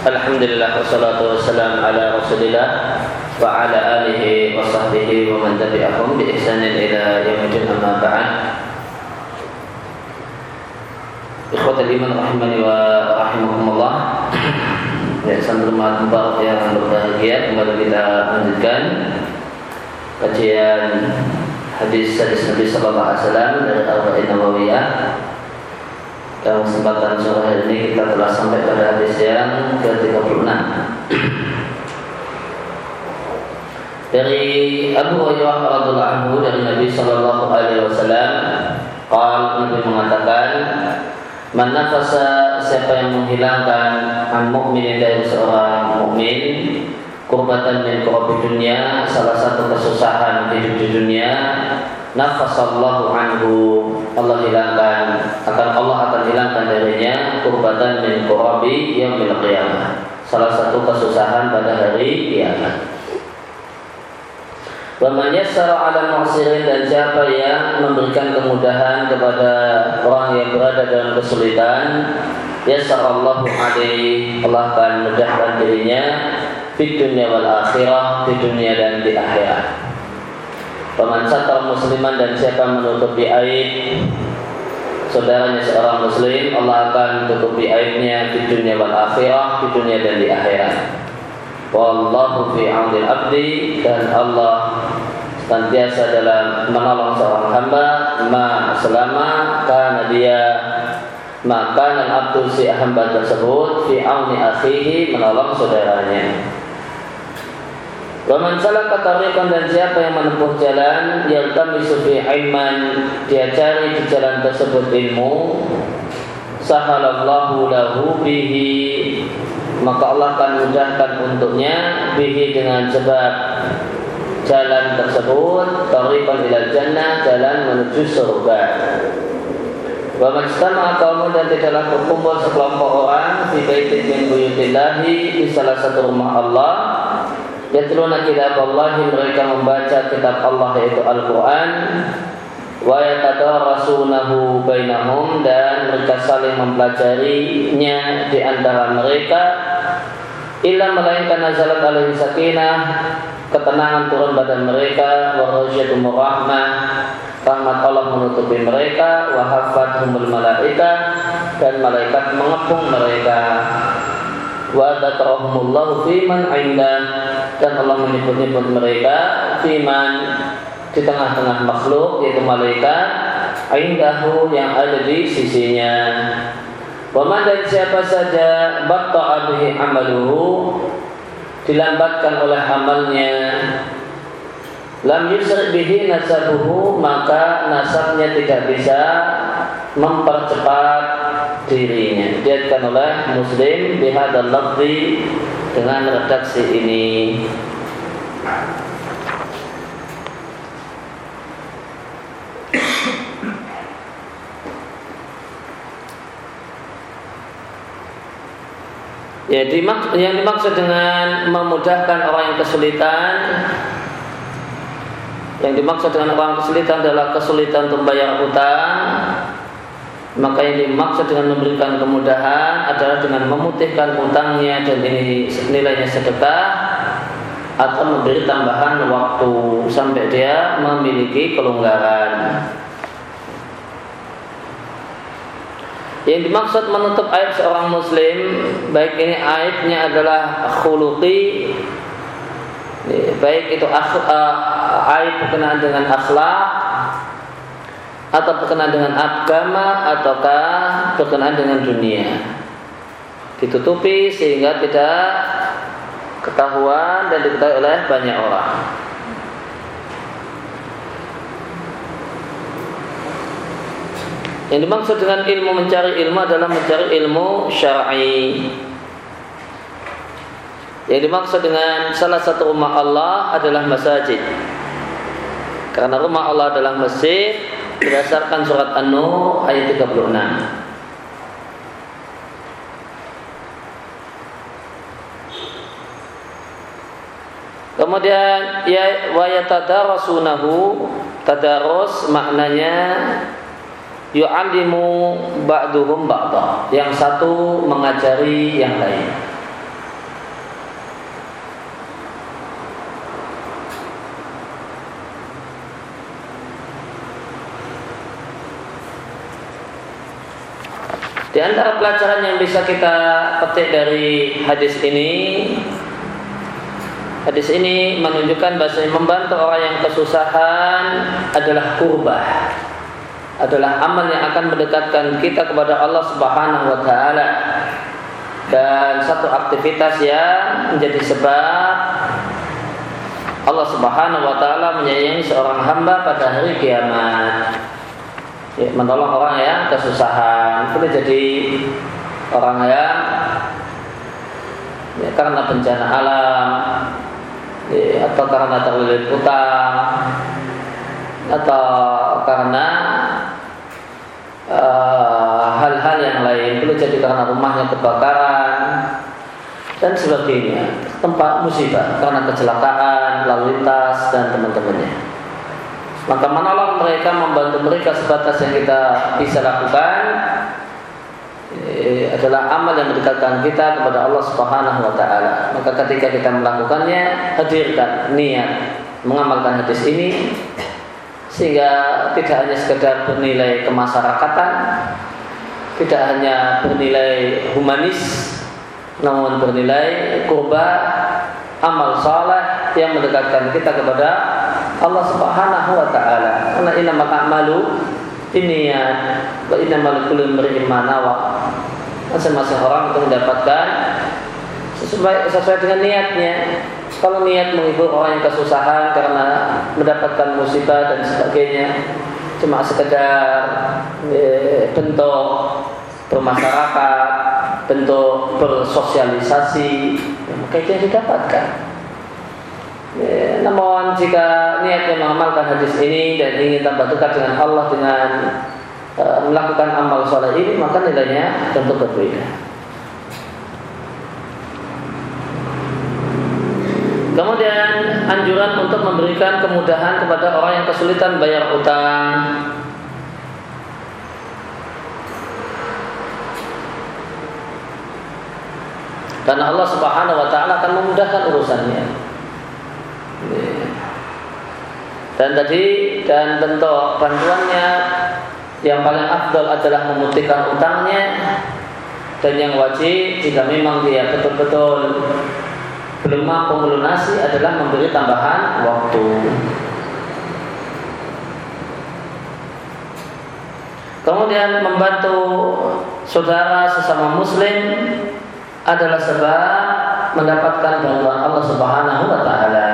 Alhamdulillah wassalatu wassalamu ala Rasulillah wa ala alihi wa sahbihi wa man tabi'ahum bi ihsanin ila yaumil amma ba'd. Ikhwatul iman rahimani wa rahimakumullah. Ya, sambil mubarak yang berbahagia, kembali kita lanjutkan kajian hadis Nabi sallallahu alaihi wasallam dari Arba'in Nawawiyah. Dalam kesempatan sore hari ini kita telah sampai pada hadis yang ke-36 dari Abu Hurairah radhiyallahu anhu dari Nabi sallallahu alaihi wasallam. Nabi mengatakan, "Man nafasa, siapa yang menghilangkan an mu'minin dari seorang mukmin, kurbatan min kurabi dunia, salah satu kesusahan hidup di dunia, nafasallahu anhu, Allah akan hilangkan darinya kurbatan min kurabi yaumil qiyamah, salah satu kesusahan pada hari kiamat. Wa man yassara 'ala mu'sirin, dan siapa yang memberikan kemudahan kepada orang yang berada dalam kesulitan, yassarallahu 'alaihi, Allah akan mudahkan dirinya di dunia wal akhirah, di dunia dan di akhirat. Paman satar musliman, dan siapa menutupi aib saudaranya seorang muslim, Allah akan tutupi aibnya di dunia wal akhirah, di dunia dan di akhirat. Wallahu fi 'aunil abdi, dan Allah senantiasa dalam menolong seorang hamba, selama maka abdu si hamba tersebut fi 'auni akhihi, menolong saudaranya. Wa man salaka tariqan, dan siapa yang menempuh jalan, yaltamisu fi ilman, dia cari di jalan tersebut ilmu, sahalallahu lahu bihi, maka Allah akan mudahkan untuknya bihi, dengan sebab jalan tersebut, tariqan ilal jannah, jalan menuju surga. Wa man istama'a qaumun, dan tidaklah berkumpul sekelompok orang di baitin min buyutillahi, di salah satu rumah Allah, yatluna kitab Allah, mereka membaca kitab Allah yaitu Al-Quran, wa yatadarasunahu bainahum, dan mereka saling mempelajarinya di antara mereka, illa melainkan nazalat alaihi sakinah, ketenangan turun pada mereka, wa ghasyiatumur rahmah, rahmat Allah menutupi mereka, wa hafathumul malaikah, dan malaikat mengepung mereka, wa dzakarahumullahu fiman 'indah, dan Allah menyebut-nyebut mereka fiman, di tengah-tengah makhluk, yaitu malaikat, 'indahu, yang ada di sisinya. Wa man, dan siapa saja batta'a bihi amaluhu, dilambatkan oleh amalnya, lam yusri bihi nasabuhu, maka nasabnya tidak bisa mempercepat dirinya. Diriwayatkan oleh Muslim bihadzal lafzi, dengan redaksi ini. Ya, yang dimaksud dengan memudahkan orang yang kesulitan, adalah kesulitan untuk bayar hutang. Maka yang dimaksud dengan memberikan kemudahan adalah dengan memutihkan hutangnya, dan ini nilainya sedekah, atau memberi tambahan waktu sampai dia memiliki kelonggaran. Yang dimaksud menutup aib seorang muslim, baik ini aibnya adalah khuluqi, baik itu aib berkenaan dengan akhlak, atau berkenaan dengan agama, ataukah berkenaan dengan dunia, ditutupi sehingga tidak ketahuan dan diketahui oleh banyak orang. Yang dimaksud dengan ilmu, mencari ilmu adalah mencari ilmu syar'i. Yang dimaksud dengan salah satu rumah Allah adalah masajid, karena rumah Allah adalah masjid berdasarkan surat An-Nur ayat 36. Kemudian ya wa yatadarasunahu, tadarus maknanya yu'allimu ba'duhum ba'da, yang satu mengajari yang lain. Di antara pelajaran yang bisa kita petik dari hadis ini menunjukkan bahwa membantu orang yang kesusahan adalah qurbah, adalah amal yang akan mendekatkan kita kepada Allah Subhanahu wa taala, dan satu aktivitas yang menjadi sebab Allah Subhanahu wa taala menyayangi seorang hamba pada hari kiamat. Menolong orang yang kesusahan, boleh jadi orang yang karena bencana alam, atau karena terlilit utang, atau karena hal-hal yang lain, boleh jadi karena rumahnya kebakaran dan sebagainya, tempat musibah karena kecelakaan lalu lintas dan teman-temannya. Maka menolong mereka, membantu mereka sebatas yang kita bisa lakukan adalah amal yang mendekatkan kita kepada Allah Subhanahu wa taala. Maka ketika kita melakukannya, hadirkan niat mengamalkan hadis ini sehingga tidak hanya sekedar bernilai kemasyarakatan, tidak hanya bernilai humanis, namun bernilai qurbah, amal saleh yang mendekatkan kita kepada Allah Subhanahu wa taala. Karena innamal a'malu binniyat wa innamal likulli imrin ma nawa. Masing-masing orang itu mendapatkan sesuai dengan niatnya. Kalau niat menghibur orang yang kesusahan karena mendapatkan musibah dan sebagainya, cuma sekedar bentuk bermasyarakat, bentuk bersosialisasi, maka itu yang didapatkan. Namun jika niatnya mengamalkan hadis ini dan ingin tambah dekat dengan Allah dengan melakukan amal soleh ini, maka nilainya tentu berbeda. Kemudian anjuran untuk memberikan kemudahan kepada orang yang kesulitan bayar utang. Karena Allah Subhanahu wa taala akan memudahkan urusannya. Dan bentuk bantuannya yang paling afdal adalah memutihkan utangnya, dan yang wajib jika memang dia betul-betul belum mampu melunasi adalah memberi tambahan waktu. Kemudian membantu saudara sesama muslim adalah sebab mendapatkan bantuan Allah Subhanahu wa taala.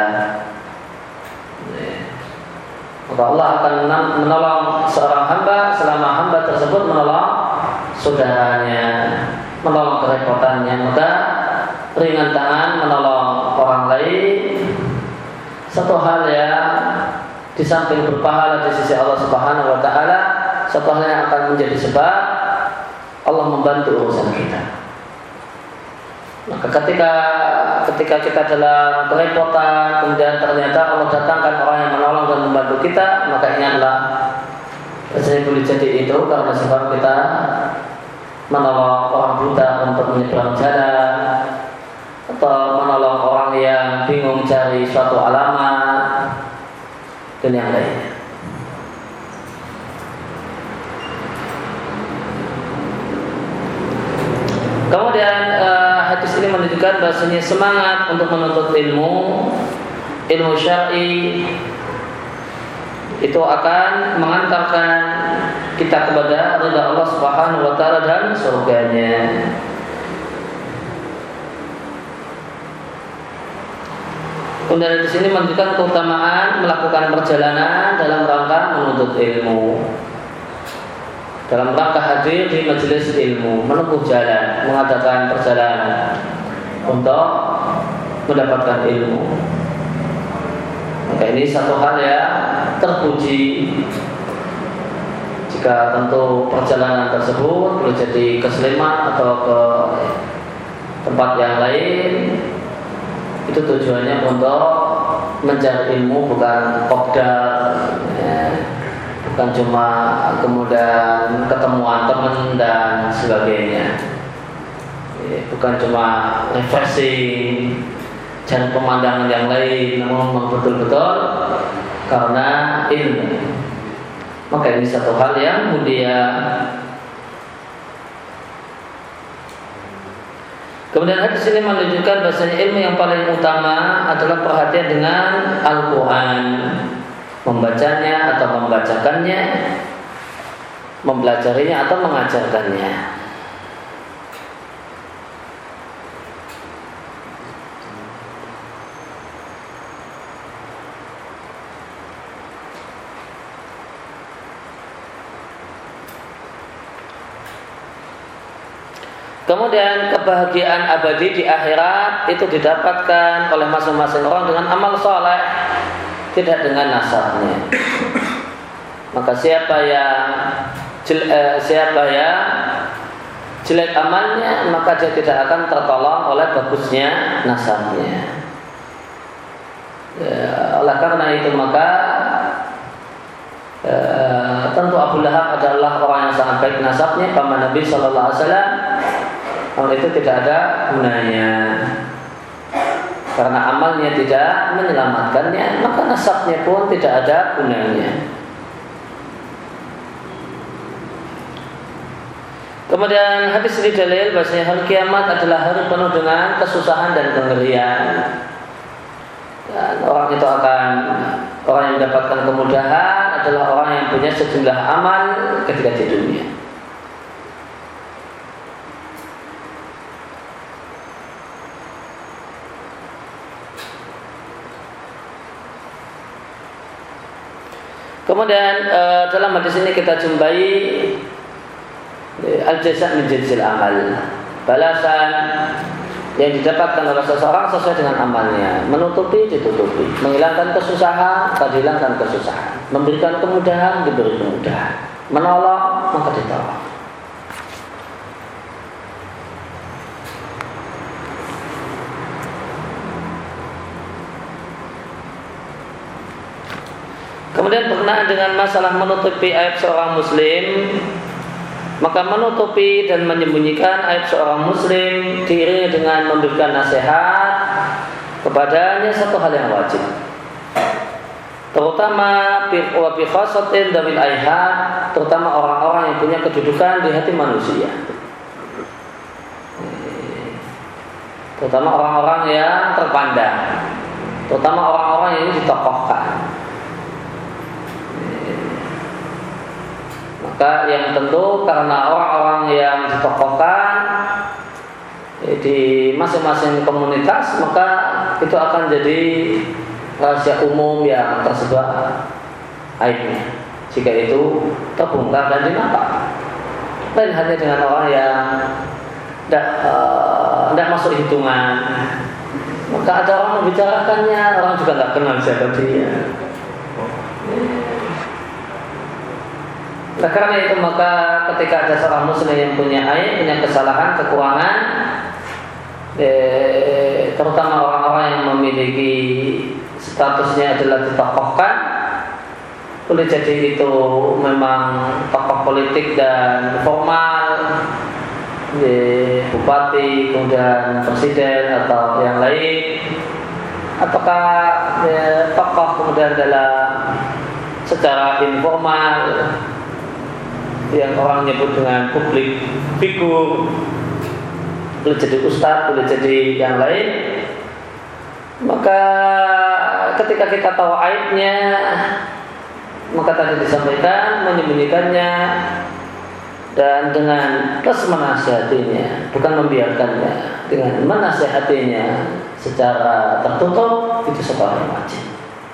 Maka Allah akan menolong seorang hamba selama hamba tersebut menolong saudaranya, menolong kerepotannya. Maka ringan tangan menolong orang lain, satu hal yang di samping berpahala di sisi Allah Subhanahu wa taala, satu hal yang akan menjadi sebab Allah membantu urusan kita. Maka ketika kita dalam kerepotan, kemudian ternyata Allah datangkan orang yang menolong dan membantu kita, maka ingatlah, saya boleh jadi itu karena sebab kita menolong orang buta untuk menyeberang jalan, atau menolong orang yang bingung cari suatu alamat, dan yang lainnya. Kemudian hadis ini menunjukkan bahasanya semangat untuk menuntut ilmu syar'i itu akan mengantarkan kita kepada ridha Allah Subhanahu wa taala dan surganya. Kemudian di sini menunjukkan keutamaan melakukan perjalanan dalam rangka menuntut ilmu, dalam rangka hadir di majelis ilmu, menempuh jalan, mengadakan perjalanan untuk mendapatkan ilmu. Maka ini satu hal yang terpuji. Jika tentu perjalanan tersebut boleh jadi ke Sleman atau ke tempat yang lain, itu tujuannya untuk mencari ilmu, bukan kopdar, bukan cuma kemudian ketemuan teman dan sebagainya, bukan cuma refreshing, cari pemandangan yang lain, namun betul-betul karena ilmu. Maka ini satu hal yang mulia. Kemudian hadis ini menunjukkan bahasanya ilmu yang paling utama adalah perhatian dengan Al-Quran, membacanya atau membacakannya, mempelajarinya atau mengajarkannya. Kemudian kebahagiaan abadi di akhirat itu didapatkan oleh masing-masing orang dengan amal soleh, tidak dengan nasabnya. Maka siapa yang jelek amalnya, maka dia tidak akan tertolong oleh bagusnya nasabnya. Oleh karena itu maka tentu Abu Lahab adalah orang yang sangat baik nasabnya, paman Nabi Shallallahu Alaihi Wasallam. Kalau itu tidak ada gunanya, karena amalnya tidak menyelamatkannya, maka nasabnya pun tidak ada gunanya. Kemudian hadis ini dalil bahwasanya hari kiamat adalah hari penuh dengan kesusahan dan kengerian. Dan orang yang mendapatkan kemudahan adalah orang yang punya sejumlah amal ketika di dunia. Kemudian dalam hadis ini kita jumpai al-jaza' min jinsil amal, balasan yang didapatkan oleh seseorang sesuai dengan amalnya. Menutupi ditutupi, menghilangkan kesusahan dihilangkan kesusahan, memberikan kemudahan diberi kemudahan, menolong maka ditolong. Kemudian berkenaan dengan masalah menutupi aib seorang muslim, maka menutupi dan menyembunyikan aib seorang muslim diiringi dengan memberikan nasihat kepadanya satu hal yang wajib, terutama wa bi khasatin dawil aihat, terutama orang-orang yang punya kedudukan di hati manusia, terutama orang-orang yang terpandang, terutama orang-orang yang ditokohkan. Maka yang tentu karena orang-orang yang ditokohkan di masing-masing komunitas, maka itu akan jadi rahasia umum yang tersebar aibnya jika itu terbongkar dan dinampak. Lain hanya dengan orang yang tidak masuk hitungan, maka ada orang membicarakannya, orang juga tidak kenal siapa dia. Nah, karena itu maka ketika ada seorang muslim yang punya aib, punya kesalahan, kekurangan, terutama orang-orang yang memiliki statusnya adalah ditokohkan, boleh jadi itu memang tokoh politik dan formal, bupati, kemudian presiden atau yang lain, ataukah tokoh kemudian dalam secara informal yang orang nyebut dengan publik figur, boleh jadi ustadz, boleh jadi yang lain. Maka ketika kita tahu aibnya, maka tadi disampaikan menyembunyikannya dan dengan plus menasihatinya, bukan membiarkannya, dengan menasihatinya secara tertutup, itu sebuah yang wajib.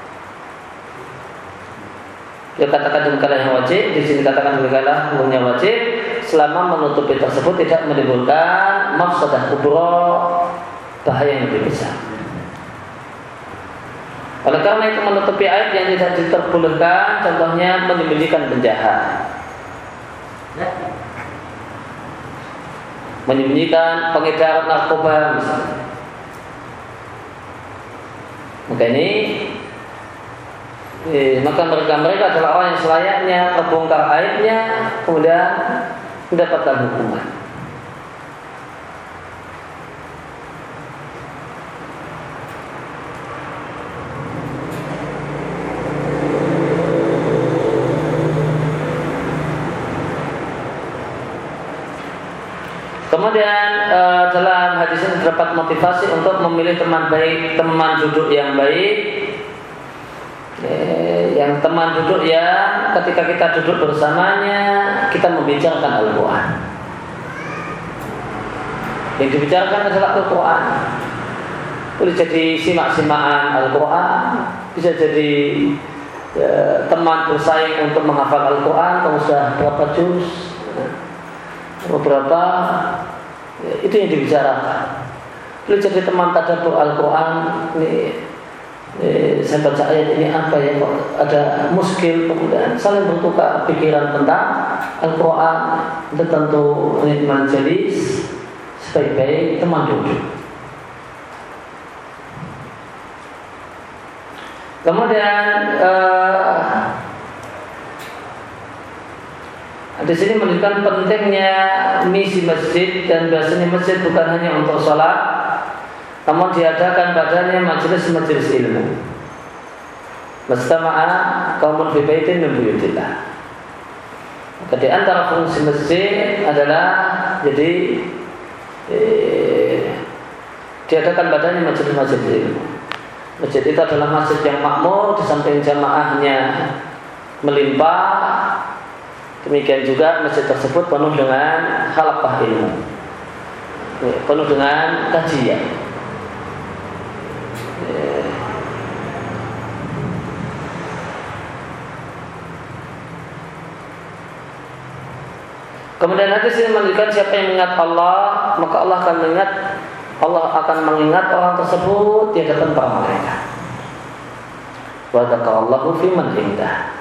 Dia katakan demikianlah yang wajib, di sini katakan demikianlah hukumnya wajib, selama menutupi tersebut tidak menimbulkan mafsadah kubra, bahaya yang lebih besar. Oleh karena itu menutupi aib yang tidak diperbolehkan, contohnya menyembunyikan penjahat, menyembunyikan pengedar narkoba misalnya. Maka maka mereka adalah orang yang selayaknya terbongkar aibnya, kemudian mendapatkan hukuman. Kemudian dalam hadis ini terdapat motivasi untuk memilih teman baik, teman duduk yang baik. Yang teman duduk yang ketika kita duduk bersamanya kita membicarakan Al-Quran. Yang dibicarakan adalah Al-Quran. Boleh jadi simak-simaan Al-Quran, bisa jadi teman bersaing untuk menghafal Al-Quran. Kalau sudah berapa juz, beberapa, itu yang dibicarakan. Boleh jadi teman tadabbur Al-Quran. Saya baca ayat ini apa ya, kok ada muskil, kemudian saling bertukar pikiran tentang Al-Quran. Itu tentu majelis sebaik-baik teman duduk. Kemudian di sini menunjukkan pentingnya misi masjid, dan biasanya masjid bukan hanya untuk sholat, namun diadakan padanya majelis-majelis ilmu. Mastama'a qaumun fi baitin min buyutillah. Maka di antara fungsi masjid adalah jadi diadakan padanya majelis-majelis ilmu. Masjid itu adalah masjid yang makmur, di samping jamaahnya melimpah. Demikian juga masjid tersebut penuh dengan halaqah ilmu, penuh dengan kajian. Kemudian hadis ini menunjukkan siapa yang mengingat Allah, maka Allah akan mengingat orang tersebut di hadapan para malaikat. Wa dzakarallahu fi man indah.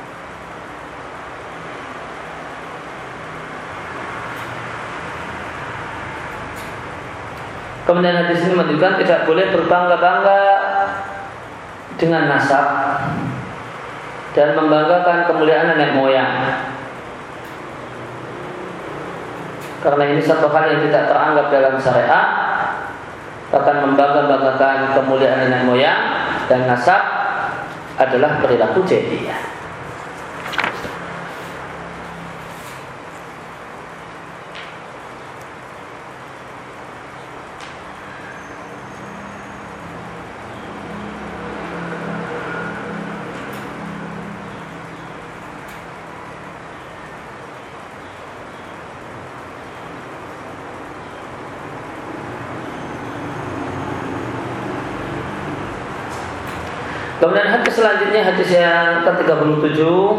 Kemudian hadis ini menunjukkan tidak boleh berbangga-bangga dengan nasab dan membanggakan kemuliaan nenek moyang. Karena ini satu hal yang tidak teranggap dalam syariat. Bahkan membangga-banggakan kemuliaan nenek moyang dan nasab adalah perilaku jahiliyah. Kemudian hadis selanjutnya, hadis yang ke-37,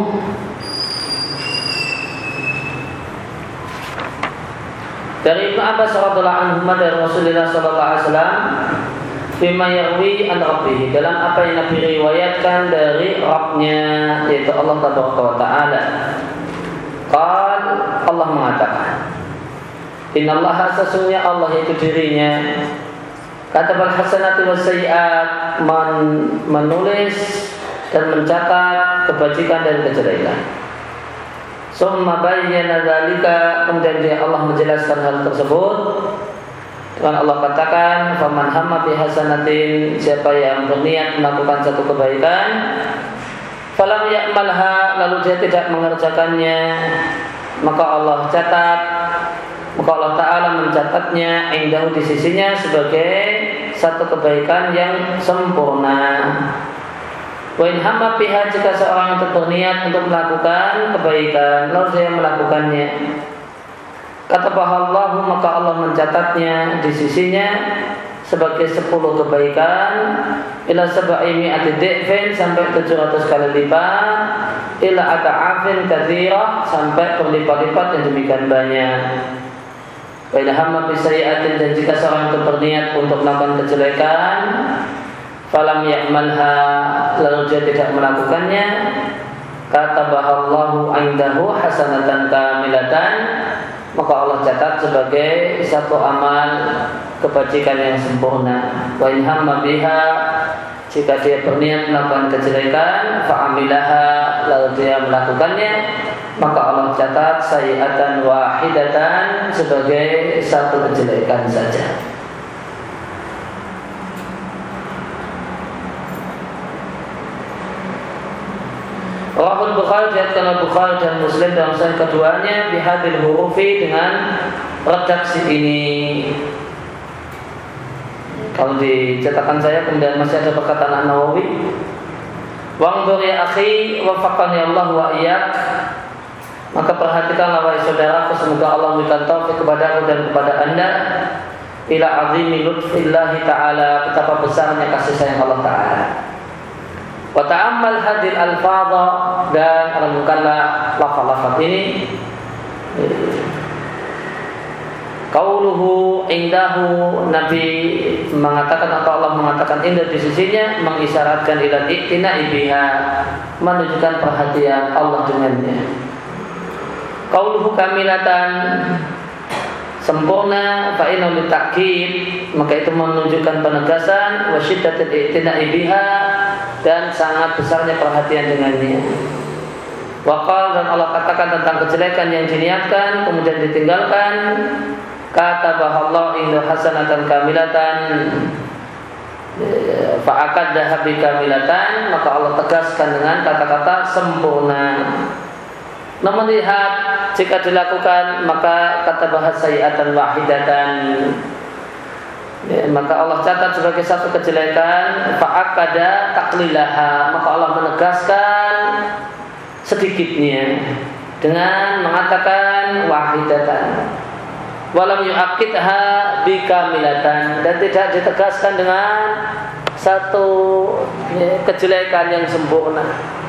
dari Ibnu Abbas radhiyallahu anhu dari Rasulullah sallallahu alaihi wasallam, bima yarwi an rabbih, dalam apa yang Nabi riwayatkan dari Rabb-Nya, yaitu Allah Taala. Qal, Allah mengatakan, innallaha, sesungguhnya Allah yaitu dirinya, katabal hasanati was sayyi'at, menulis dan mencatat kebajikan dan kejelekan. Summa bayyana dzalika, kemudian Allah menjelaskan hal tersebut dengan Allah katakan, faman hamma bi hasanatin, siapa yang berniat melakukan satu kebaikan, falam ya'malha, lalu dia tidak mengerjakannya, maka Allah catat, maka Allah Ta'ala mencatatnya indahu, di sisinya, sebagai satu kebaikan yang sempurna. Wa in hamma biha, jika seorang itu berniat untuk melakukan kebaikan, lalu dia melakukannya, katabahallahu, maka Allah mencatatnya di sisinya sebagai 10 kebaikan, ila sab'i mi'ati dhi'fin, sampai 700 kali lipat, ila ada'afin katsirah, sampai berlipat-lipat yang demikian banyak. Wa in hamma bi sayyi'atin, dan jika seorang itu berniat untuk melakukan kejelekan, falam ya'malha, lalu dia tidak melakukannya, katabahallahu indahu hasanatan kamilatan, maka Allah catat sebagai satu amal kebajikan yang sempurna. Wa in hamma biha, jika dia berniat melakukan kejelekan, fa'amilaha, lalu dia melakukannya, maka Allah catat sayyi'atan wahidatan, sebagai satu kejelekan saja. Rawahul Bukhari, diriwayatkan Bukhari dan Muslim dalam sahih keduanya, bihadil hurufi, dengan redaksi ini. Kalau di cetakan saya kemudian masih ada perkataan An-Nawawi, "Wanzur ya akhi waffaqani Allah wa iyyak." Maka perhatikanlah wahai saudaraku, semoga Allah memberikan taufik kepadamu dan kepada Anda, ila azimi lutfillahi ta'ala, betapa besarnya kasih sayang Allah Ta'ala. Wa ta'ammal hadil alfadha, dan renungkanlah lafaz-lafaz ini. Qauluhu indahu, Nabi mengatakan atau Allah mengatakan indah di sisinya, mengisyaratkan ila iktina'i biha, menunjukkan perhatian Allah dengannya. Qauluhu kamilatan, sempurna, fa inna litakid, maka itu menunjukkan penegasan, wa syiddatul iktina'i biha, dan sangat besarnya perhatian dengannya. Waqal, dan Allah katakan tentang kejelekan yang diniatkan kemudian ditinggalkan, katabahallahu inda hasanatan kamilatan fa'akaddaha bi kamilatan, maka Allah tegaskan dengan kata-kata sempurna. Namun lihat, jika dilakukan maka kata bahasa sayiatan wahidatan, maka Allah catat sebagai satu kejelekan, fa'akada taklilaha, maka Allah menegaskan sedikitnya dengan mengatakan wahidatan, walam yu'akidha bikamilatan, dan tidak ditegaskan dengan satu kejelekan yang sempurna.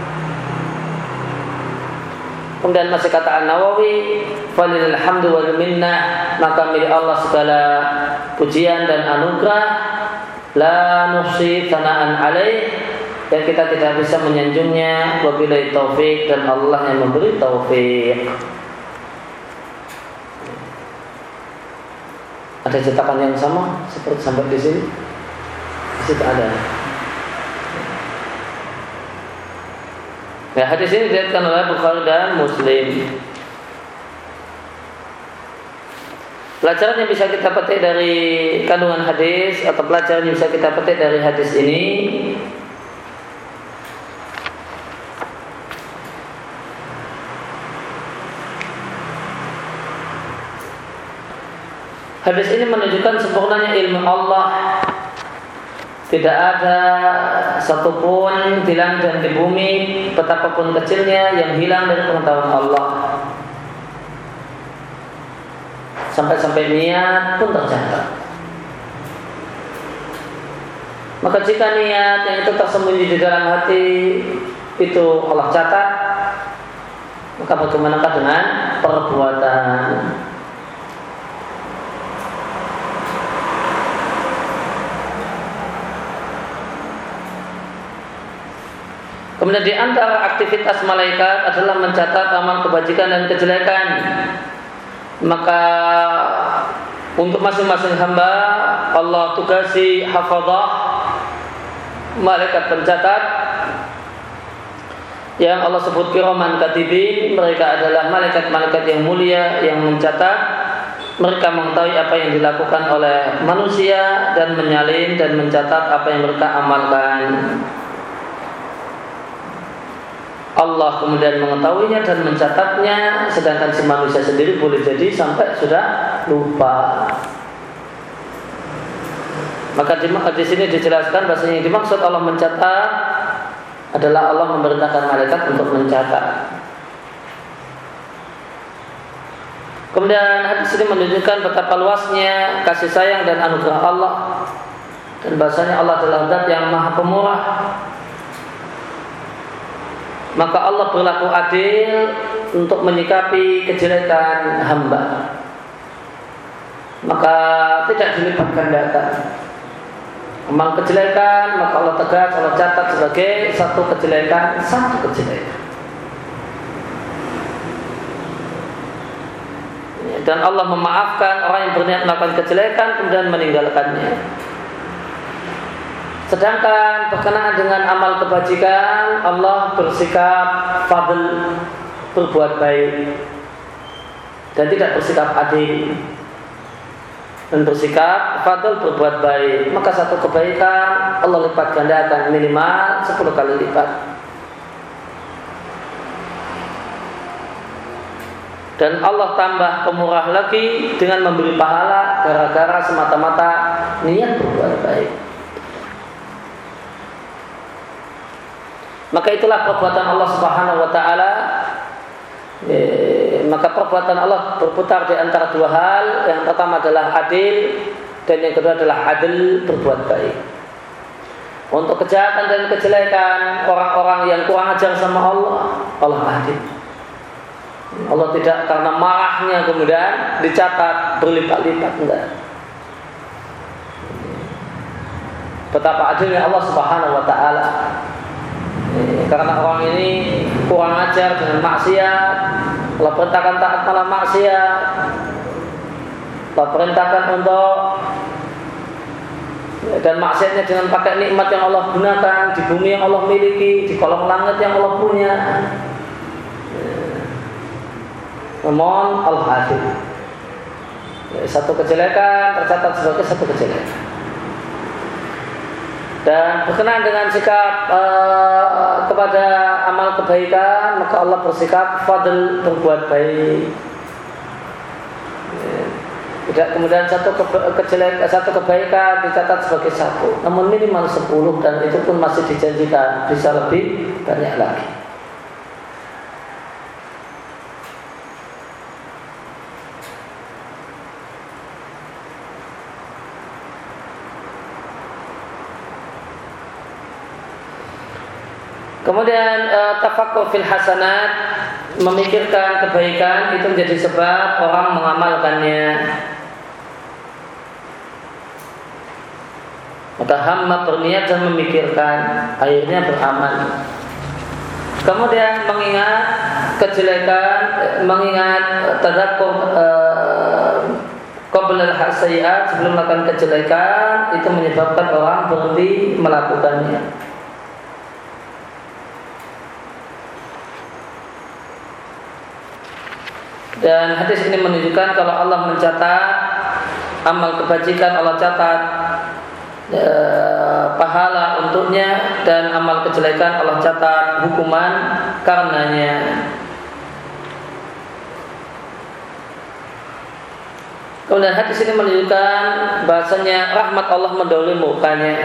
Kemudian masih kata An-Nawawi, falillahil hamdu wal minnah, maka milik Allah segala pujian dan anugerah, la nuhsi tsana'an alaih, dan kita tidak bisa menyanjungnya, wabillahi taufik, dan Allah yang memberi taufik. Ada cetakan yang sama seperti sampai di sini? Di situ ada. Ya, hadis ini diriwayatkan oleh Bukhari dan Muslim. Pelajaran yang bisa kita petik dari kandungan hadis, atau pelajaran yang bisa kita petik dari hadis ini, hadis ini menunjukkan sempurnanya ilmu Allah. Tidak ada satupun di langit dan di bumi, betapapun kecilnya, yang hilang dari pengetahuan Allah. Sampai-sampai niat pun tercatat. Maka jika niat yang itu tersembunyi di dalam hati itu Allah catat, maka bagaimanakah dengan perbuatan? Kemudian di antara aktivitas malaikat adalah mencatat amal kebajikan dan kejelekan. Maka untuk masing-masing hamba Allah tugasi hafadzah, malaikat pencatat, yang Allah sebut kiraman katibin. Mereka adalah malaikat-malaikat yang mulia yang mencatat. Mereka mengetahui apa yang dilakukan oleh manusia dan menyalin dan mencatat apa yang mereka amalkan. Allah kemudian mengetahuinya dan mencatatnya, sedangkan si manusia sendiri boleh jadi sampai sudah lupa. Maka di sini dijelaskan bahasanya yang dimaksud Allah mencatat adalah Allah memerintahkan malaikat untuk mencatat. Kemudian hadis ini menunjukkan betapa luasnya kasih sayang dan anugerah Allah, dan bahasanya Allah adalah Zat yang Maha Pemurah. Maka Allah berlaku adil untuk menyikapi kejelekan hamba. Maka tidak dilipat gandakan. Amal kejelekan, maka Allah tegas, Allah catat sebagai satu kejelekan. Dan Allah memaafkan orang yang berniat melakukan kejelekan kemudian meninggalkannya. Sedangkan berkenaan dengan amal kebajikan, Allah bersikap fadl, berbuat baik, dan tidak bersikap adil. Dan bersikap fadl, berbuat baik, maka satu kebaikan Allah lipat gandakan minimal 10 kali lipat. Dan Allah tambah pemurah lagi dengan memberi pahala gara-gara semata-mata niat berbuat baik. Maka itulah perbuatan Allah Subhanahu wa taala. Maka perbuatan Allah berputar di antara dua hal. Yang pertama adalah adil, dan yang kedua adalah adil berbuat baik. Untuk kejahatan dan kejelekan orang-orang yang kurang ajar sama Allah, Allah adil. Allah tidak karena marahnya kemudian dicatat berlipat-lipat, enggak. Betapa adilnya Allah Subhanahu wa taala. Karena orang ini kurang ajar dengan maksiat, Allah perintahkan taat malah maksiat. Allah perintahkan untuk, dan maksiatnya dengan pakai nikmat yang Allah gunakan, di bumi yang Allah miliki, di kolong langit yang Allah punya. Namun Allah adil. Satu kejelekan tercatat sebagai satu kejelekan. Dan berkenaan dengan sikap kepada amal kebaikan, maka Allah bersikap fadl berbuat baik. Tidak kemudian satu kebaikan dicatat sebagai satu, namun minimal 10, dan itu pun masih dijanjikan bisa lebih banyak lagi. Kemudian tafakkur fil hasanat, memikirkan kebaikan itu menjadi sebab orang mengamalkannya. Maka hamba berniat dan memikirkan, akhirnya beramal. Kemudian mengingat kejelekan, mengingat tadakkur qabla al-sayyi'at, sebelum melakukan kejelekan, itu menyebabkan orang berhenti melakukannya. Dan hadis ini menunjukkan kalau Allah mencatat amal kebajikan, Allah catat pahala untuknya, dan amal kejelekan Allah catat hukuman karenanya. Kemudian hadis ini menunjukkan bahasanya rahmat Allah mendahului murkanya.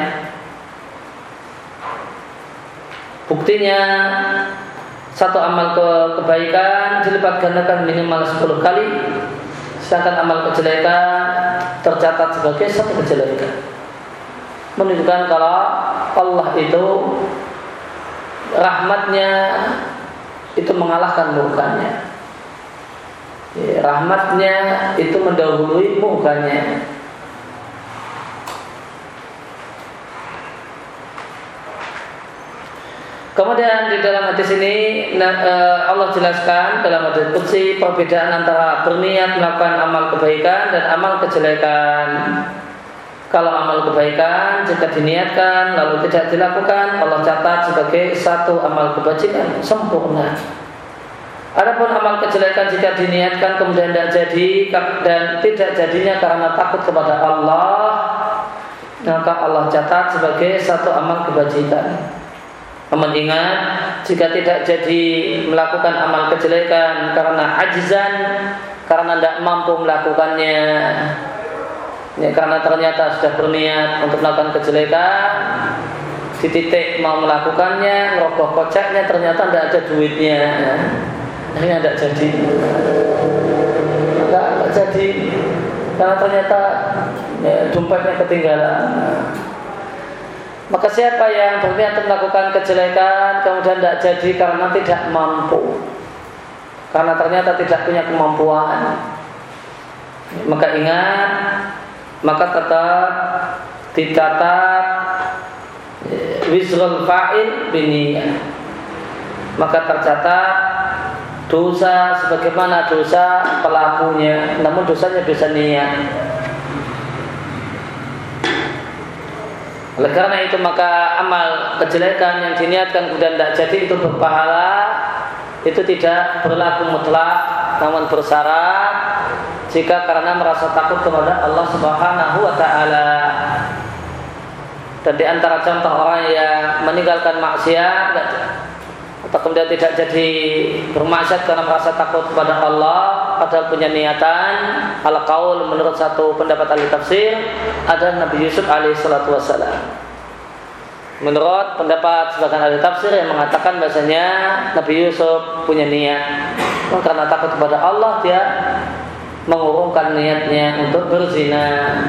Buktinya satu amal kebaikan dilipat gandakan minimal 10 kali, sedangkan amal kejelekan tercatat sebagai satu kejelekan. Menunjukkan kalau Allah itu rahmatnya itu mengalahkan murkanya. Rahmatnya itu mendahului murkanya. Kemudian di dalam hadis ini Allah jelaskan dalam hadis qudsi perbedaan antara berniat melakukan amal kebaikan dan amal kejelekan. Kalau amal kebaikan jika diniatkan lalu tidak dilakukan, Allah catat sebagai satu amal kebajikan sempurna. Adapun amal kejelekan jika diniatkan kemudian tidak jadi dan tidak jadinya karena takut kepada Allah, maka Allah catat sebagai satu amal kebajikan. Namun ingat, jika tidak jadi melakukan amal kejelekan karena ajizan, karena tidak mampu melakukannya, ya, karena ternyata sudah berniat untuk melakukan kejelekan, di titik mau melakukannya, ngerogoh koceknya, ternyata tidak ada duitnya, akhirnya tidak jadi. Tidak jadi, karena ternyata ya, dompetnya ketinggalan. Maka siapa yang berniat untuk melakukan kejelekan kemudian tidak jadi karena tidak mampu, karena ternyata tidak punya kemampuan, maka ingat, maka tetap dicatat wizrul fa'il biniyah, maka tercatat dosa sebagaimana dosa pelakunya, namun dosanya dosa niat. Oleh karena itu maka amal kejelekan yang diniatkan kemudian tidak jadi itu berpahala, itu tidak berlaku mutlak, namun bersyarat jika karena merasa takut kepada Allah Subhanahu wa taala. Dan di antara contoh orang yang meninggalkan maksiat atau kemudian tidak jadi bermaksiat karena merasa takut kepada Allah, padahal punya niatan ala qaul menurut satu pendapat ahli tafsir adalah Nabi Yusuf alaihi salatu wassalam. Menurut pendapat sebagian ahli tafsir yang mengatakan bahasanya Nabi Yusuf punya niat, karena takut kepada Allah dia mengurungkan niatnya untuk berzina.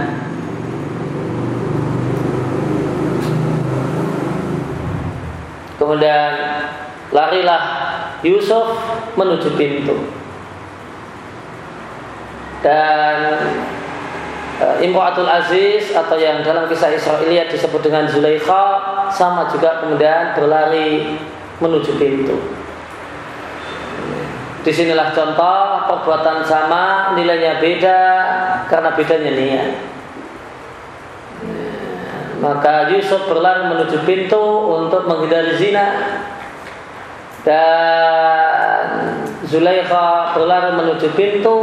Kemudian larilah Yusuf menuju pintu. Dan Imra'atul Aziz atau yang dalam kisah Israiliyat disebut dengan Zulaikha sama juga kemudian berlari menuju pintu. Disinilah contoh perbuatan sama nilainya beda karena bedanya niat. Maka Yusuf berlari menuju pintu untuk menghindari zina dan Zulaikha berlari menuju pintu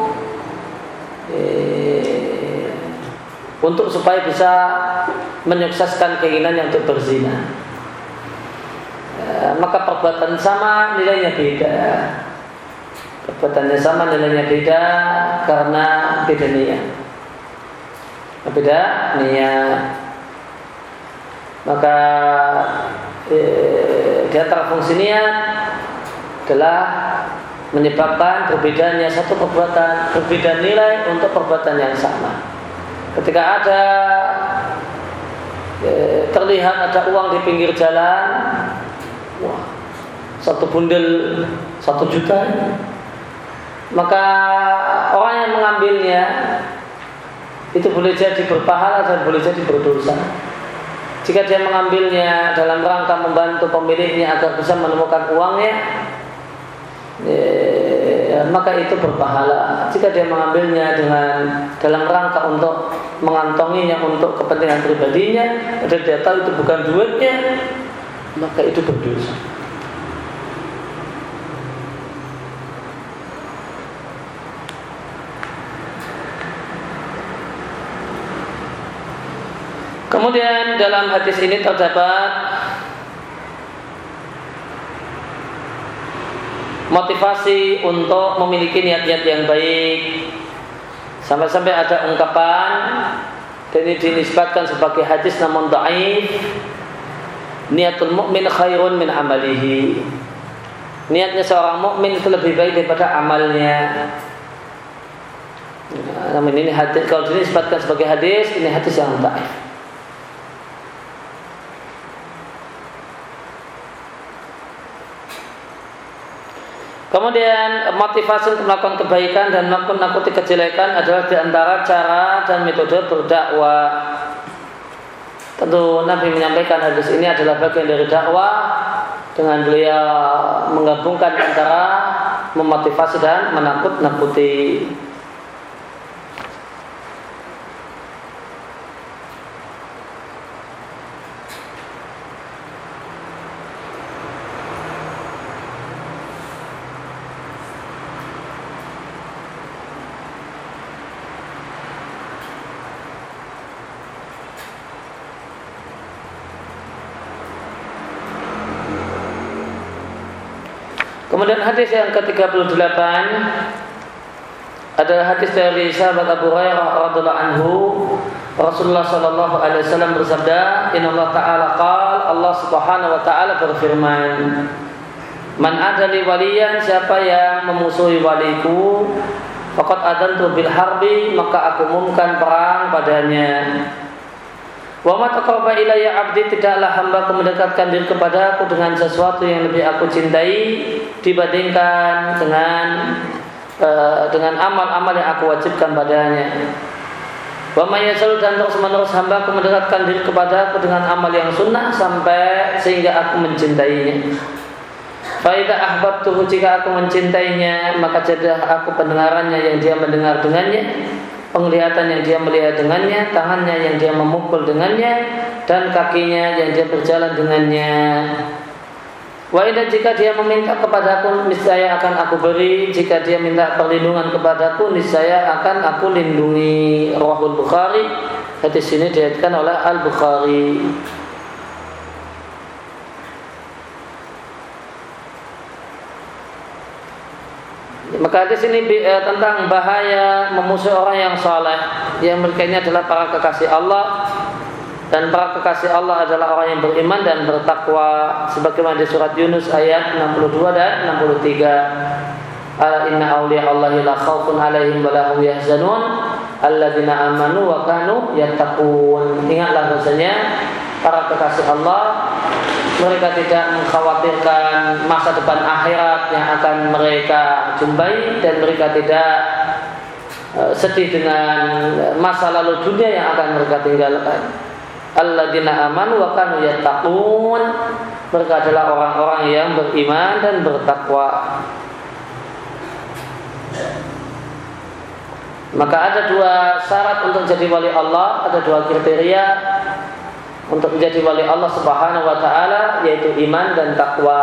untuk supaya bisa menyukseskan keinginannya untuk berzina. Maka perbuatan sama nilainya beda. Perbuatannya sama nilainya beda karena beda niat. Beda niat. Maka di antara fungsi niat adalah menyebabkan berbedanya satu perbuatan, berbeda nilai untuk perbuatan yang sama. Ketika ada terlihat ada uang di pinggir jalan, wah, satu bundel 1 juta, maka orang yang mengambilnya itu boleh jadi berpahala dan boleh jadi berdosa. Jika dia mengambilnya dalam rangka membantu pemiliknya agar bisa menemukan uangnya, maka itu berpahala. Jika dia mengambilnya dalam rangka untuk mengantonginya untuk kepentingan pribadinya, dan dia tahu itu bukan duitnya, maka itu berdosa. Kemudian dalam hadis ini terdapat motivasi untuk memiliki niat-niat yang baik. Sampai-sampai ada ungkapan, dan ini dinisbatkan sebagai hadis namun dhaif, niatul mukmin khairun min amalihi. Niatnya seorang mukmin itu lebih baik daripada amalnya. Namun ini hadis, kalau dinisbatkan sebagai hadis, ini hadis yang dhaif. Kemudian motivasi untuk melakukan kebaikan dan menakut-nakuti kejelekan adalah diantara cara dan metode berdakwah. Tentu Nabi menyampaikan hadis ini adalah bagian dari dakwah dengan beliau menggabungkan antara memotivasi dan menakut-nakuti. Kemudian hadis yang ke-38 adalah hadis dari sahabat Abu Hurairah radhiyallahu anhu. Rasulullah sallallahu alaihi wasallam bersabda, "Innallaha ta'ala qala," Allah Subhanahu wa taala berfirman, "Man adali waliyan," siapa yang memusuhi waliku, faqad adantu bil harbi, maka aku umumkan perang padanya. Wa ma taqarraba ilayya 'abdi, tidaklah hambaku mendekatkan diri kepadaku dengan sesuatu yang lebih aku cintai dibandingkan dengan amal-amal yang aku wajibkan padanya. Wa may yasal, dan terus-menerus hambaku mendekatkan diri kepadaku dengan amal yang sunnah sampai sehingga aku mencintainya. Fa idza ahbabtuhu, jika aku mencintainya, maka jadilah aku pendengarannya yang dia mendengar dengannya, penglihatan yang dia melihat dengannya, tangannya yang dia memukul dengannya, dan kakinya yang dia berjalan dengannya. Wa idza, jika dia meminta kepadaku, niscaya akan aku beri. Jika dia minta perlindungan kepadaku, niscaya akan aku lindungi. Rawahul Bukhari. Hadis ini diriwayatkan oleh Al-Bukhari. Maka di sini tentang bahaya memusuhi orang yang saleh, yang mereka ini adalah para kekasih Allah, dan para kekasih Allah adalah orang yang beriman dan bertakwa, sebagaimana di surat Yunus ayat 62 dan 63. Ala inna awliya Allahi la khawfun alaihim wa la hum yahzanun alladzina amanu wa kanu yattaqun. Ingatlah bahasanya para kekasih Allah, mereka tidak mengkhawatirkan masa depan akhirat yang akan mereka jumpai, dan mereka tidak sedih dengan masa lalu dunia yang akan mereka tinggalkan. Alladzina amanu wa kanu yattaqun. Mereka adalah orang-orang yang beriman dan bertakwa. Maka ada dua syarat untuk jadi wali Allah, ada dua kriteria untuk menjadi wali Allah Subhanahu wa taala, yaitu iman dan takwa.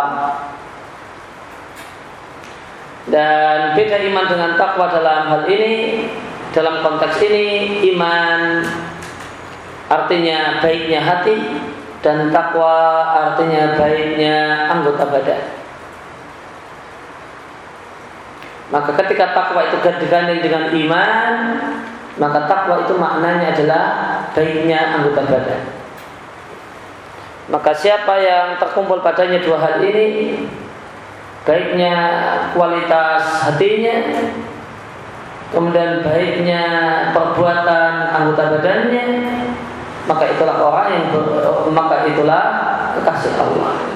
Dan beda iman dengan takwa dalam hal ini, dalam konteks ini, iman artinya baiknya hati, dan takwa artinya baiknya anggota badan. Maka ketika takwa itu digandeng dengan iman, maka takwa itu maknanya adalah baiknya anggota badan. Maka siapa yang terkumpul padanya dua hal ini, baiknya kualitas hatinya, kemudian baiknya perbuatan anggota badannya, maka itulah orang yang maka itulah kekasih Allah.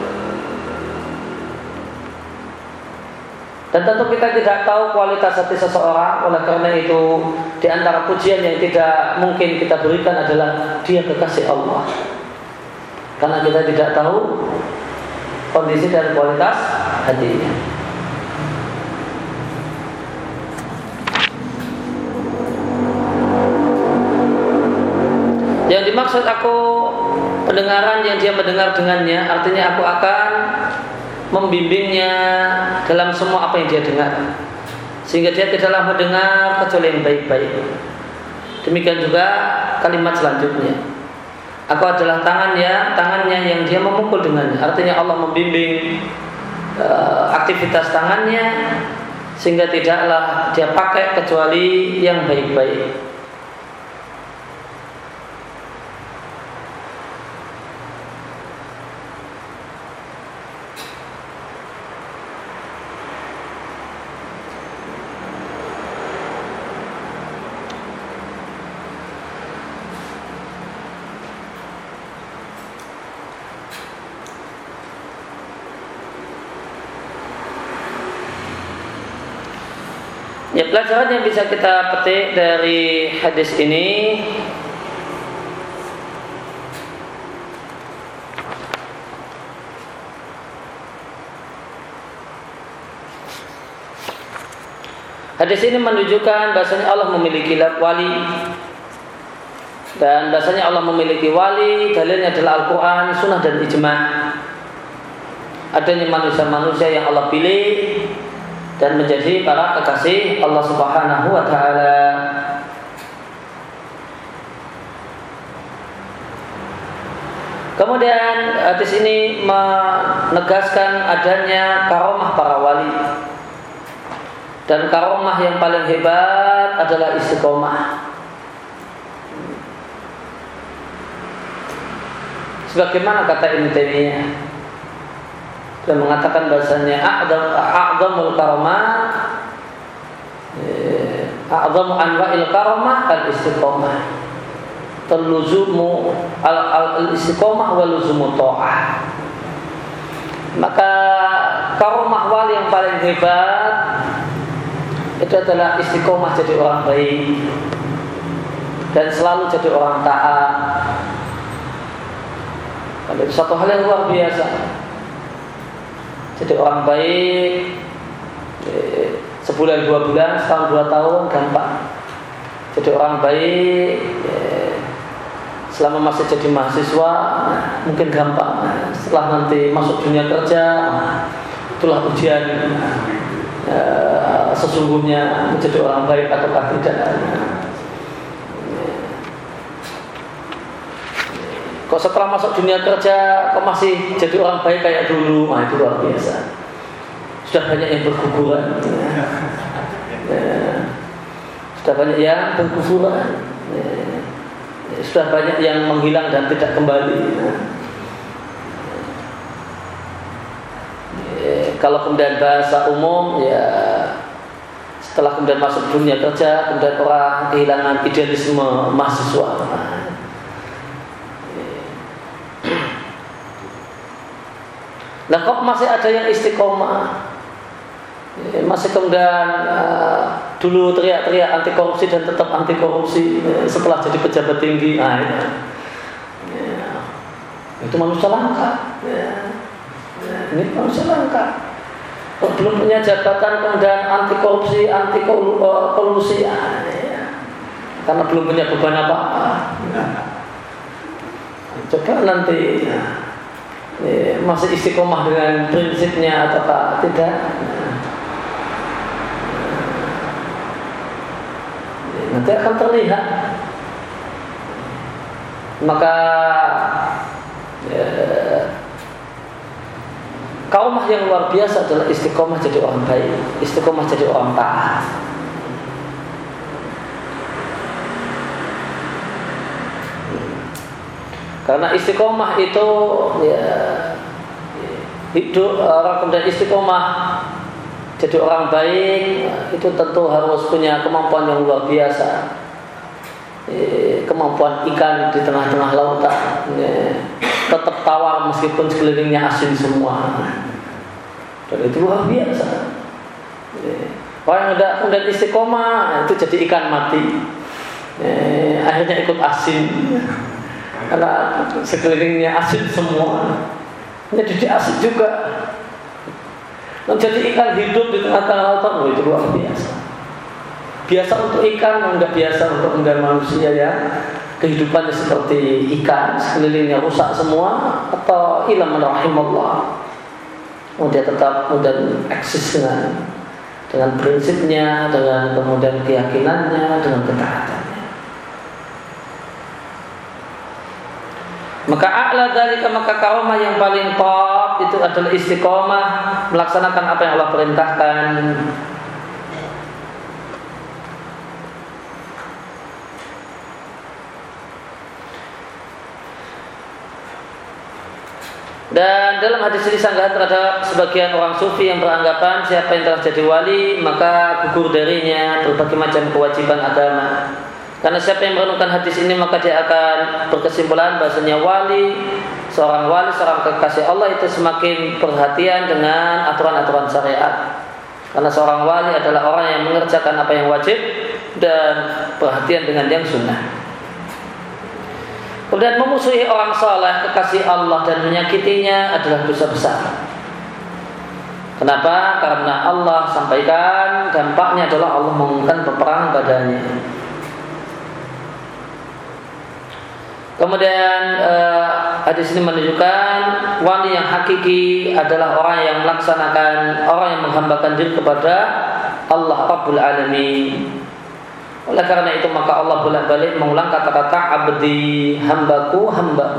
Dan tentu kita tidak tahu kualitas hati seseorang. Oleh karena itu, di antara pujian yang tidak mungkin kita berikan adalah dia kekasih Allah, karena kita tidak tahu kondisi dan kualitas hatinya. Yang dimaksud aku pendengaran yang dia mendengar dengannya, artinya aku akan membimbingnya dalam semua apa yang dia dengar, sehingga dia tidaklah mendengar kecuali yang baik-baik. Demikian juga kalimat selanjutnya, aku adalah tangannya yang dia memukul dengannya. Artinya Allah membimbing aktivitas tangannya, sehingga tidaklah dia pakai kecuali yang baik-baik. Ya, pelajaran yang bisa kita petik dari hadis ini, hadis ini menunjukkan bahasanya Allah memiliki wali, dan bahasanya Allah memiliki wali dalilnya adalah Al-Quran, Sunnah dan Ijma'. Adanya manusia-manusia yang Allah pilih dan menjadi para kekasih Allah Subhanahu wa taala. Kemudian hadis ini menegaskan adanya karomah para wali. Dan karomah yang paling hebat adalah istiqomah. Sebagaimana kata Ibnu Taimiyah, dia mengatakan bahasanya a'zamul karamah, a'zamu anwa'il karamah al-istiqomah, terluzumu al-istiqomah wa luzumu ta'ah. Maka karamah wali yang paling hebat itu adalah istiqomah, jadi orang baik dan selalu jadi orang taat. Itu satu hal yang luar biasa. Jadi orang baik sebulan 2 bulan, setahun 2 tahun gampang. Jadi orang baik selama masih jadi mahasiswa mungkin gampang. Setelah nanti masuk dunia kerja, itulah ujian sesungguhnya menjadi orang baik ataukah tidak. Kok setelah masuk dunia kerja kok masih jadi orang baik kayak dulu? Nah, itu luar biasa. sudah banyak yang berguguran, sudah banyak yang berguguran, sudah banyak yang menghilang dan tidak kembali. Kalau kemudian bahasa umum, ya setelah kemudian masuk dunia kerja, kemudian orang kehilangan idealisme mahasiswa. Nah, kok masih ada yang istiqomah, masih kemudian dulu teriak-teriak anti korupsi dan tetap anti korupsi setelah jadi pejabat tinggi. Nah, itu manusia langka. Ini manusia langka. Belum punya jabatan kemudian anti korupsi, anti kolusi, karena belum punya beban apa-apa. Coba nanti masih istiqomah dengan prinsipnya atau tidak, nanti akan terlihat. Maka kaumah yang luar biasa adalah istiqomah jadi orang baik, istiqomah jadi orang taat. Karena istiqomah itu ya, hidup orang kemudian istiqomah jadi orang baik itu tentu harus punya kemampuan yang luar biasa. Kemampuan ikan di tengah-tengah lautan, tetap tawar meskipun sekelilingnya asin semua, dan itu luar biasa. Orang yang tidak kemudian istiqomah itu jadi ikan mati, akhirnya ikut asin karena sekelilingnya asin semua, jadi asin juga. Menjadi ikan hidup di tengah-tengah lautan, itu luar biasa. Biasa untuk ikan, enggak biasa untuk manusia ya. Kehidupannya seperti ikan, sekelilingnya rusak semua, atau ilam rahimallah. Dia tetap kemudian eksis dengan prinsipnya, dengan kemudian keyakinannya, dengan ketaatannya. Maka a'la dzalika, maka kaumah yang paling top itu adalah istiqomah melaksanakan apa yang Allah perintahkan. Dan dalam hadis ini sanggahan terhadap sebagian orang sufi yang beranggapan siapa yang telah jadi wali maka gugur darinya berbagai macam kewajiban agama. Karena siapa yang merenungkan hadis ini maka dia akan berkesimpulan bahasanya seorang kekasih Allah itu semakin perhatian dengan aturan-aturan syariat. Karena seorang wali adalah orang yang mengerjakan apa yang wajib dan perhatian dengan yang sunnah. Kemudian memusuhi orang saleh, kekasih Allah dan menyakitinya adalah dosa besar. Kenapa? Karena Allah sampaikan dampaknya adalah Allah mengumumkan peperangan badannya. Kemudian hadis ini menunjukkan wali yang hakiki adalah orang yang menghambakan diri kepada Allah Rabbul Alamin. Oleh karena itu maka Allah bolak-balik mengulang kata-kata abdi, hambaku.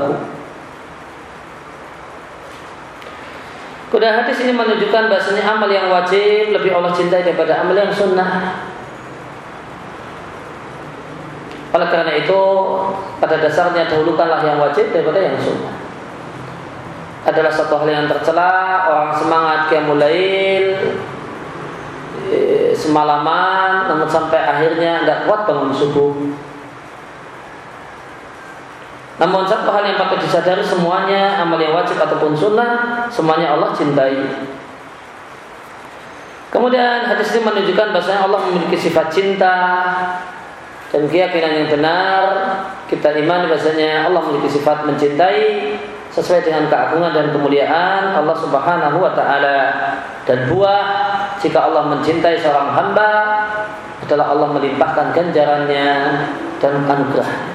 Kemudian hadis ini menunjukkan bahasanya amal yang wajib lebih Allah cintai daripada amal yang sunnah. Oleh karena itu pada dasarnya dahulukanlah yang wajib daripada yang sunnah. Adalah satu hal yang tercela orang semangat qiyamul lail semalaman namun sampai akhirnya tidak kuat bangun subuh. Namun satu hal yang patut disadari, semuanya amal yang wajib ataupun sunnah semuanya Allah cintai. Kemudian hadis ini menunjukkan bahwasanya Allah memiliki sifat cinta dan keyakinan yang benar. Kita imani bahwasanya Allah memiliki sifat mencintai sesuai dengan keagungan dan kemuliaan Allah Subhanahu wa taala. Dan buah jika Allah mencintai seorang hamba adalah Allah melimpahkan ganjarannya dan anugerahnya.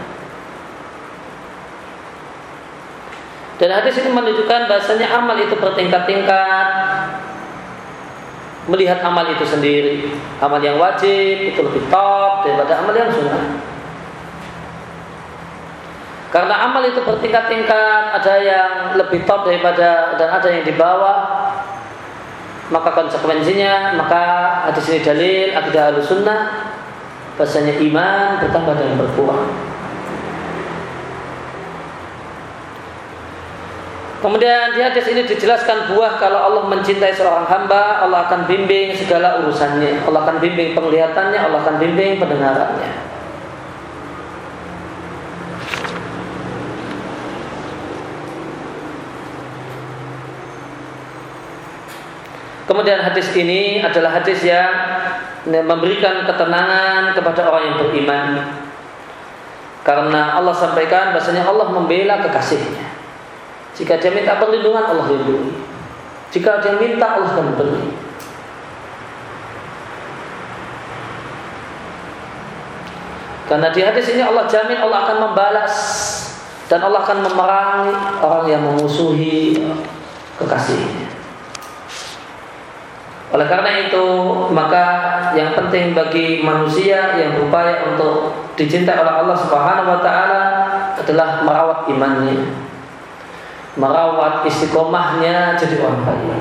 Dan hadis ini menunjukkan bahasanya amal itu bertingkat-tingkat. Melihat amal itu sendiri, amal yang wajib itu lebih top daripada amal yang sunnah. Karena amal itu bertingkat-tingkat, ada yang lebih top daripada dan ada yang di bawah. maka konsekuensinya, maka hadis ini dalil akidah Ahlussunnah bahasanya iman bertambah dan berkurang. Kemudian di hadis ini dijelaskan buah kalau Allah mencintai seorang hamba, Allah akan bimbing segala urusannya, Allah akan bimbing penglihatannya, Allah akan bimbing pendengarannya. Kemudian hadis ini adalah hadis yang memberikan ketenangan kepada orang yang beriman, karena Allah sampaikan bahasanya Allah membela kekasihnya. Jika dia minta perlindungan, Allah lindungi. Jika dia minta, Allah akan beri. Karena di hadis ini Allah jamin Allah akan membalas dan Allah akan memerangi orang yang memusuhi kekasihnya. Oleh karena itu, maka yang penting bagi manusia yang berupaya untuk dicintai oleh Allah Subhanahu wa taala adalah merawat imannya, merawat istiqomahnya jadi orang baik.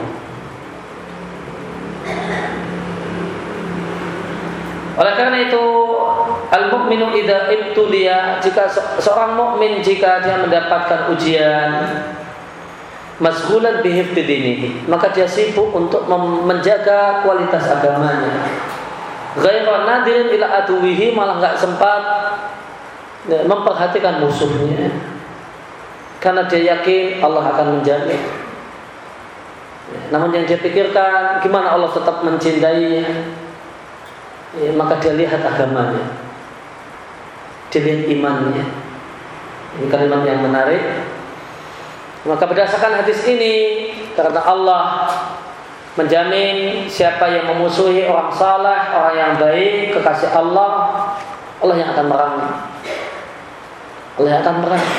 Oleh karena itu, al-mu'minu idza ibtuliya, jika seorang mukmin jika dia mendapatkan ujian, masghulan bihifdzi dinihi, maka dia sibuk untuk menjaga kualitas agamanya. Ghairu nadirin ila aduwihi, malah enggak sempat memperhatikan musuhnya. Karena dia yakin Allah akan menjaga. Namun yang dia pikirkan gimana Allah tetap mencintainya, maka dia lihat agamanya, dia lihat imannya. Ini kalimat yang menarik. Maka berdasarkan hadis ini, karena Allah menjamin siapa yang memusuhi orang saleh, orang yang baik, kekasih Allah, Allah yang akan merangi. Allah yang akan merangi.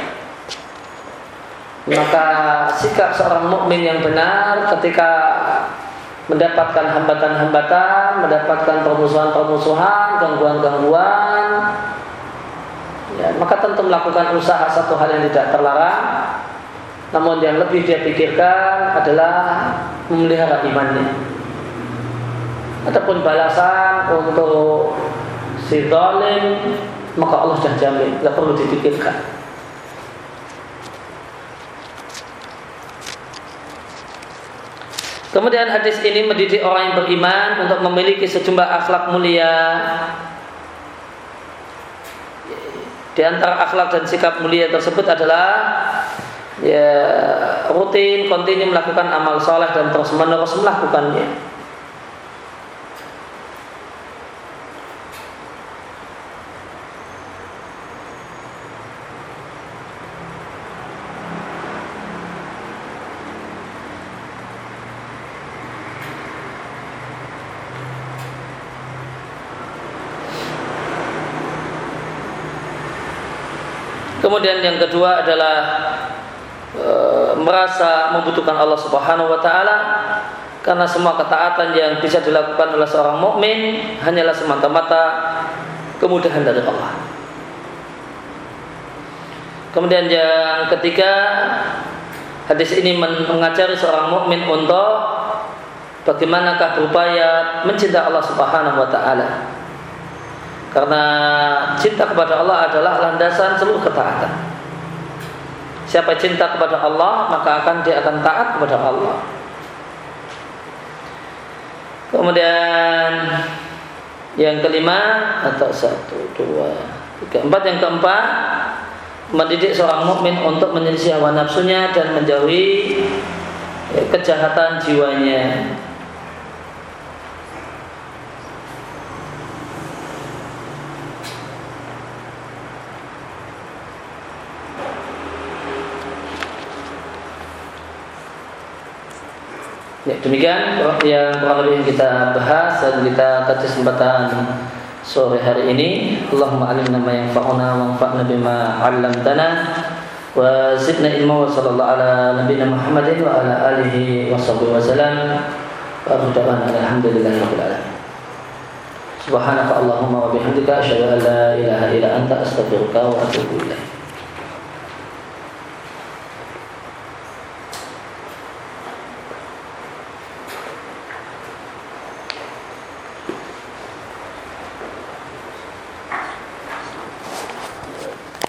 Maka sikap seorang mukmin yang benar ketika mendapatkan hambatan-hambatan, mendapatkan permusuhan-permusuhan, gangguan-gangguan, ya, maka tentu melakukan usaha satu hal yang tidak terlarang. Namun yang lebih dia pikirkan adalah memelihara imannya. Ataupun balasan untuk si zalim, maka Allah sudah jamin, tidak perlu dipikirkan. Kemudian hadis ini mendidik orang yang beriman untuk memiliki sejumlah akhlak mulia. Di antara akhlak dan sikap mulia tersebut adalah ya rutin, kontinu melakukan amal saleh dan terus menerus melakukannya. Kemudian yang kedua adalah merasa membutuhkan Allah Subhanahu wa taala, karena semua ketaatan yang bisa dilakukan oleh seorang mukmin hanyalah semata-mata kemudahan dari Allah. Kemudian yang ketiga, hadis ini mengajari seorang mukmin untuk bagaimanakah berupaya mencintai Allah Subhanahu wa taala. Karena cinta kepada Allah adalah landasan seluruh ketaatan. Siapa cinta kepada Allah, maka dia akan taat kepada Allah. Kemudian yang kelima, atau 1, 2, 3, 4, yang keempat, mendidik seorang mukmin untuk menyelisih hawa nafsunya dan menjauhi kejahatan jiwanya. Ya, demikian yang kurang lebih kita bahas dan kita pada kesempatan sore hari ini. Allahumma alimna ma yanfa'una wa anfa'na bima 'allamtana wa zidna ilma wa sallallahu ala nabiyyina Muhammadin wa ala alihi wa sahbihi wa sallam. Wa a'udzu alhamdulillahi rabbil alamin. Subhanaka Allahumma wa bihamdika asyhadu an la ilaha illa anta astaghfiruka wa atubu ilaik.